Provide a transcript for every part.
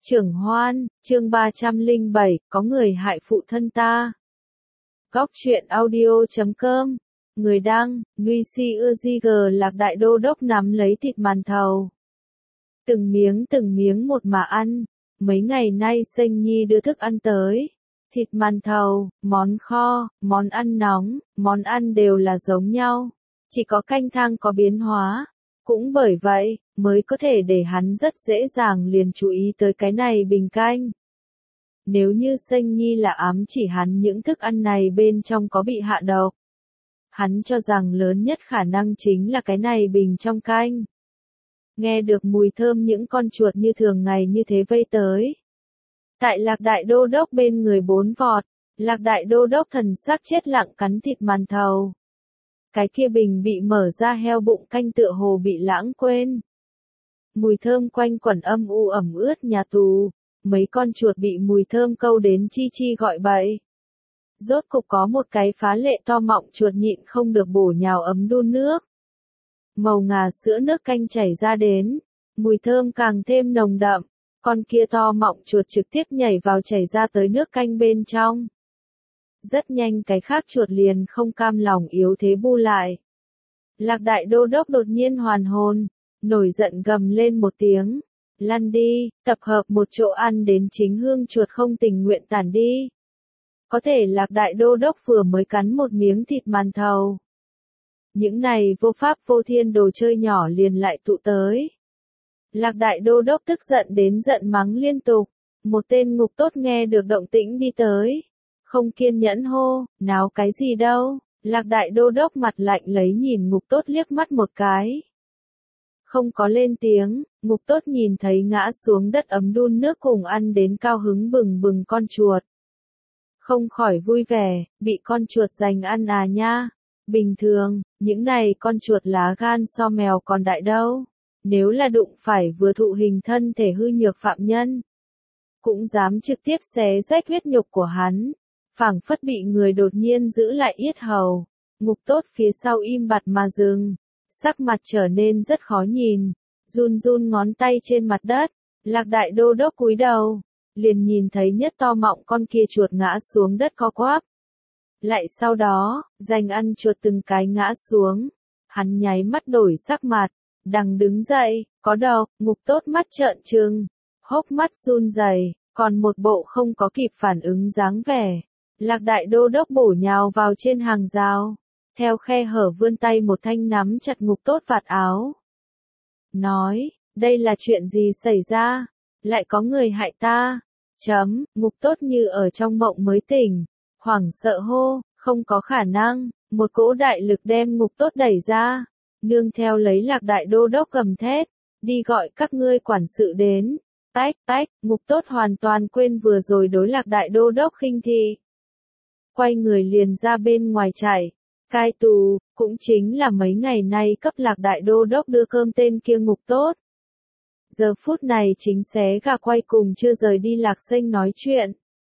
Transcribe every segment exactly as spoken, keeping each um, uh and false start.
Trưởng Hoan, chương ba trăm lẻ bảy, có người hại phụ thân ta. Góc truyện audio chấm com, người đăng, Nguy Si Ưa Di Gờ Lạc Đại Đô Đốc nắm lấy thịt màn thầu. Từng miếng từng miếng một mà ăn, mấy ngày nay Sênh Nhi đưa thức ăn tới. Thịt màn thầu, món kho, món ăn nóng, món ăn đều là giống nhau, chỉ có canh thang có biến hóa. Cũng bởi vậy, mới có thể để hắn rất dễ dàng liền chú ý tới cái này bình canh. Nếu như Sênh Nhi là ám chỉ hắn những thức ăn này bên trong có bị hạ độc, hắn cho rằng lớn nhất khả năng chính là cái này bình trong canh. Nghe được mùi thơm những con chuột như thường ngày như thế vây tới. Tại Lạc Đại Đô Đốc bên người bốn vọt, Lạc Đại Đô Đốc thần sắc chết lặng cắn thịt màn thầu. Cái kia bình bị mở ra heo bụng canh tựa hồ bị lãng quên. Mùi thơm quanh quẩn âm u ẩm ướt nhà tù, mấy con chuột bị mùi thơm câu đến chi chi gọi bậy. Rốt cục có một cái phá lệ to mọng chuột nhịn không được bổ nhào ấm đun nước. Màu ngà sữa nước canh chảy ra đến, mùi thơm càng thêm nồng đậm, con kia to mọng chuột trực tiếp nhảy vào chảy ra tới nước canh bên trong. Rất nhanh cái khác chuột liền không cam lòng yếu thế bu lại. Lạc Đại Đô Đốc đột nhiên hoàn hồn, nổi giận gầm lên một tiếng. Lăn đi, tập hợp một chỗ ăn đến chính hương chuột không tình nguyện tản đi. Có thể Lạc Đại Đô Đốc vừa mới cắn một miếng thịt màn thầu. Những này vô pháp vô thiên đồ chơi nhỏ liền lại tụ tới. Lạc Đại Đô Đốc tức giận đến giận mắng liên tục. Một tên ngục tốt nghe được động tĩnh đi tới. Không kiên nhẫn hô, náo cái gì đâu, Lạc Đại Đô Đốc mặt lạnh lấy nhìn ngục tốt liếc mắt một cái. Không có lên tiếng, ngục tốt nhìn thấy ngã xuống đất ấm đun nước cùng ăn đến cao hứng bừng bừng con chuột. Không khỏi vui vẻ, bị con chuột giành ăn à nha. Bình thường, những này con chuột lá gan so mèo còn đại đâu. Nếu là đụng phải vừa thụ hình thân thể hư nhược phạm nhân, cũng dám trực tiếp xé rách huyết nhục của hắn. Phảng phất bị người đột nhiên giữ lại yết hầu, ngục tốt phía sau im bặt mà dừng, sắc mặt trở nên rất khó nhìn, run run ngón tay trên mặt đất. Lạc Đại Đô Đốc cúi đầu, liền nhìn thấy nhất to mọng con kia chuột ngã xuống đất co quắp. Lại sau đó, giành ăn chuột từng cái ngã xuống, hắn nháy mắt đổi sắc mặt, đằng đứng dậy, có độc, ngục tốt mắt trợn trừng, hốc mắt run rẩy, còn một bộ không có kịp phản ứng dáng vẻ. Lạc Đại Đô Đốc bổ nhào vào trên hàng rào, theo khe hở vươn tay một thanh nắm chặt ngục tốt vạt áo. Nói, đây là chuyện gì xảy ra? Lại có người hại ta? Chấm, ngục tốt như ở trong mộng mới tỉnh, hoảng sợ hô, không có khả năng, một cỗ đại lực đem ngục tốt đẩy ra, nương theo lấy Lạc Đại Đô Đốc gầm thét, đi gọi các ngươi quản sự đến. Tách, tách, ngục tốt hoàn toàn quên vừa rồi đối Lạc Đại Đô Đốc khinh thị. Quay người liền ra bên ngoài chạy, cai tù, cũng chính là mấy ngày nay cấp Lạc Đại Đô Đốc đưa cơm tên kia ngục tốt. Giờ phút này chính xé gà quay cùng chưa rời đi Lạc Sênh nói chuyện.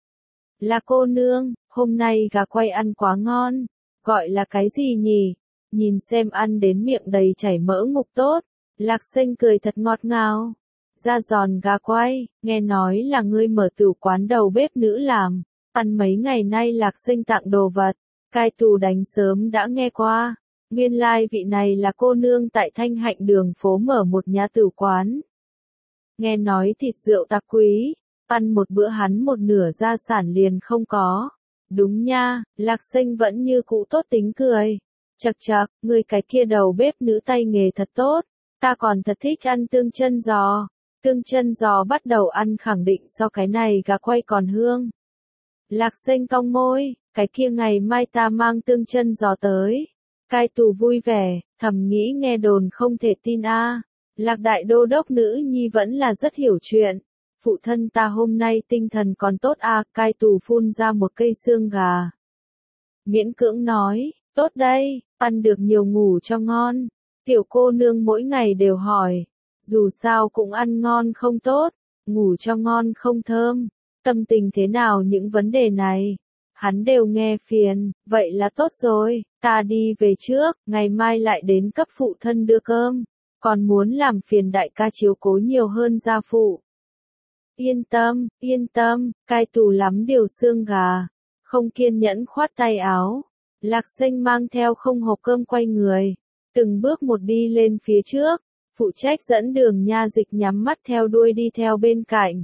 Là cô nương, hôm nay gà quay ăn quá ngon, gọi là cái gì nhỉ? Nhìn xem ăn đến miệng đầy chảy mỡ ngục tốt, Lạc Sênh cười thật ngọt ngào. Da giòn gà quay, nghe nói là ngươi mở tửu quán đầu bếp nữ làm. Ăn mấy ngày nay Lạc Sênh tặng đồ vật, cai tù đánh sớm đã nghe qua. Nguyên lai vị này là cô nương tại Thanh Hạnh đường phố mở một nhà tửu quán. Nghe nói thịt rượu đặc quý, ăn một bữa hắn một nửa gia sản liền không có. Đúng nha, Lạc Sênh vẫn như cũ tốt tính cười. Chậc chậc, người cái kia đầu bếp nữ tay nghề thật tốt, ta còn thật thích ăn tương chân giò. Tương chân giò bắt đầu ăn khẳng định so cái này gà quay còn hương. Lạc Sênh cong môi, cái kia ngày mai ta mang tương chân giò tới. Cai tù vui vẻ, thầm nghĩ nghe đồn không thể tin a. À. Lạc Đại Đô Đốc nữ nhi vẫn là rất hiểu chuyện. Phụ thân ta hôm nay tinh thần còn tốt a. À. Cai tù phun ra một cây xương gà. Miễn cưỡng nói, tốt đây, ăn được nhiều ngủ cho ngon. Tiểu cô nương mỗi ngày đều hỏi, dù sao cũng ăn ngon không tốt, ngủ cho ngon không thơm. Tâm tình thế nào những vấn đề này, hắn đều nghe phiền, vậy là tốt rồi, ta đi về trước, ngày mai lại đến cấp phụ thân đưa cơm, còn muốn làm phiền đại ca chiếu cố nhiều hơn gia phụ. Yên tâm, yên tâm, cai tù lắm điều xương gà. Không kiên nhẫn khoát tay áo. Lạc Xanh mang theo không hộp cơm quay người. Từng bước một đi lên phía trước. Phụ trách dẫn đường nha dịch nhắm mắt theo đuôi đi theo bên cạnh.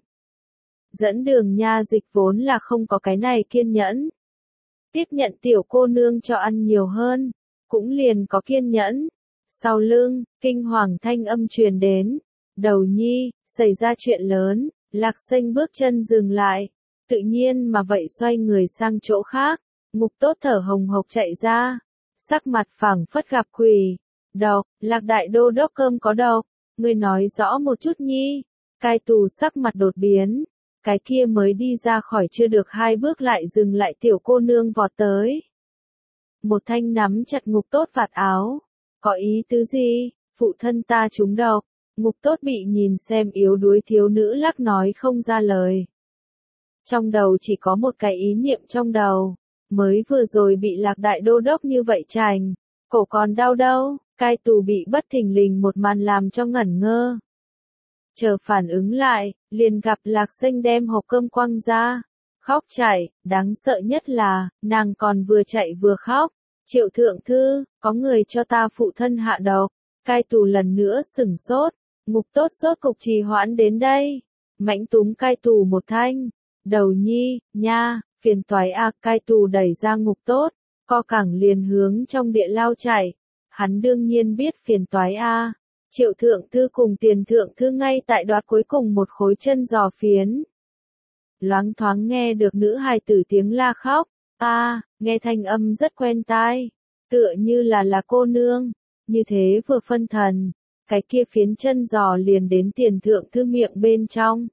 Dẫn đường nha dịch vốn là không có cái này kiên nhẫn. Tiếp nhận tiểu cô nương cho ăn nhiều hơn. Cũng liền có kiên nhẫn. Sau lưng, kinh hoàng thanh âm truyền đến. Đầu nhi, xảy ra chuyện lớn. Lạc Xanh bước chân dừng lại. Tự nhiên mà vậy xoay người sang chỗ khác. Ngục tốt thở hồng hộc chạy ra. Sắc mặt phảng phất gặp quỷ. Độc, Lạc đại đô đốc cơm có độc. Ngươi nói rõ một chút nhi. Cai tù sắc mặt đột biến. Cái kia mới đi ra khỏi chưa được hai bước lại dừng lại tiểu cô nương vọt tới. Một thanh nắm chặt ngục tốt vạt áo. Có ý tứ gì? Phụ thân ta trúng độc. Ngục tốt bị nhìn xem yếu đuối thiếu nữ lắc nói không ra lời. Trong đầu chỉ có một cái ý niệm trong đầu. Mới vừa rồi bị Lạc đại đô đốc như vậy chành. Cổ còn đau đâu. Cai tù bị bất thình lình một màn làm cho ngẩn ngơ. Chờ phản ứng lại, liền gặp Lạc Xanh đem hộp cơm quăng ra. Khóc chạy, đáng sợ nhất là, nàng còn vừa chạy vừa khóc. Triệu thượng thư, có người cho ta phụ thân hạ độc. Cai tù lần nữa sửng sốt. Ngục tốt sốt cục trì hoãn đến đây. Mãnh túm cai tù một thanh. Đầu nhi, nha, phiền toái a. Cai tù đẩy ra ngục tốt. Co cẳng liền hướng trong địa lao chạy. Hắn đương nhiên biết phiền toái a. Triệu thượng thư cùng tiền thượng thư ngay tại đoạt cuối cùng một khối chân giò phiến. Loáng thoáng nghe được nữ hài tử tiếng la khóc. A, nghe thanh âm rất quen tai. Tựa như là là cô nương. Như thế vừa phân thần. Cái kia phiến chân giò liền đến tiền thượng thư miệng bên trong.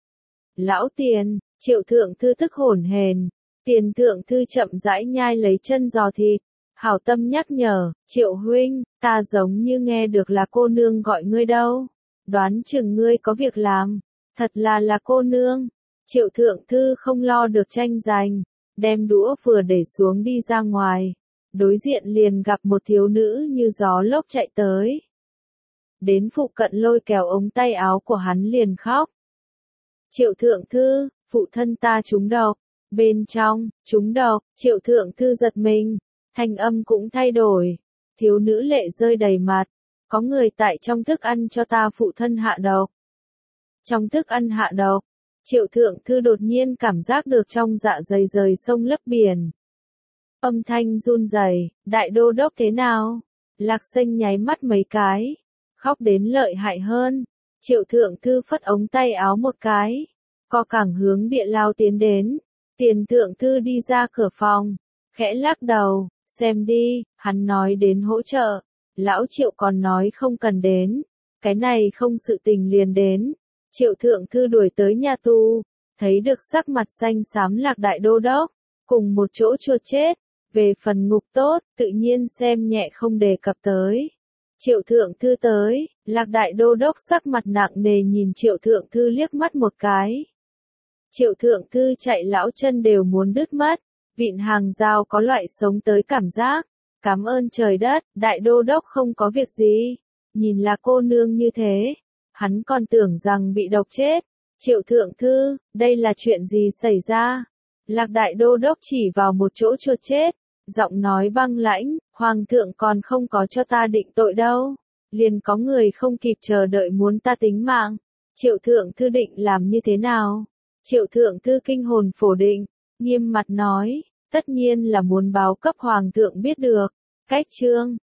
Lão tiền, triệu thượng thư tức hổn hển. Tiền thượng thư chậm rãi nhai lấy chân giò thịt. Hảo tâm nhắc nhở, triệu huynh, ta giống như nghe được là cô nương gọi ngươi đâu. Đoán chừng ngươi có việc làm. Thật là là cô nương. Triệu thượng thư không lo được tranh giành. Đem đũa vừa để xuống đi ra ngoài. Đối diện liền gặp một thiếu nữ như gió lốc chạy tới. Đến phụ cận lôi kéo ống tay áo của hắn liền khóc. Triệu thượng thư, phụ thân ta trúng độc. Bên trong, trúng độc, triệu thượng thư giật mình. Thanh âm cũng thay đổi. Thiếu nữ lệ rơi đầy mặt. Có người tại trong thức ăn cho ta phụ thân hạ độc. Trong thức ăn hạ độc. Triệu thượng thư đột nhiên cảm giác được trong dạ dày rời sông lấp biển. Âm thanh run rẩy, đại đô đốc thế nào? Lạc Xanh nháy mắt mấy cái. Khóc đến lợi hại hơn. Triệu thượng thư phất ống tay áo một cái. Co cẳng hướng địa lao tiến đến. Tiền thượng thư đi ra cửa phòng. Khẽ lắc đầu. Xem đi, hắn nói đến hỗ trợ. Lão Triệu còn nói không cần đến. Cái này không sự tình liền đến. Triệu thượng thư đuổi tới nhà tù. Thấy được sắc mặt xanh xám Lạc đại đô đốc. Cùng một chỗ chuột chết. Về phần ngục tốt, tự nhiên xem nhẹ không đề cập tới. Triệu thượng thư tới. Lạc đại đô đốc sắc mặt nặng nề nhìn triệu thượng thư liếc mắt một cái. Triệu thượng thư chạy lão chân đều muốn đứt mất. Vịn hàng rào có loại sống tới cảm giác. Cảm ơn trời đất, đại đô đốc không có việc gì. Nhìn là cô nương như thế. Hắn còn tưởng rằng bị độc chết. Triệu thượng thư, đây là chuyện gì xảy ra? Lạc đại đô đốc chỉ vào một chỗ chuột chết. Giọng nói băng lãnh, hoàng thượng còn không có cho ta định tội đâu. Liền có người không kịp chờ đợi muốn ta tính mạng. Triệu thượng thư định làm như thế nào? Triệu thượng thư kinh hồn phổ định. Nghiêm mặt nói, tất nhiên là muốn báo cấp hoàng thượng biết được. Cách chương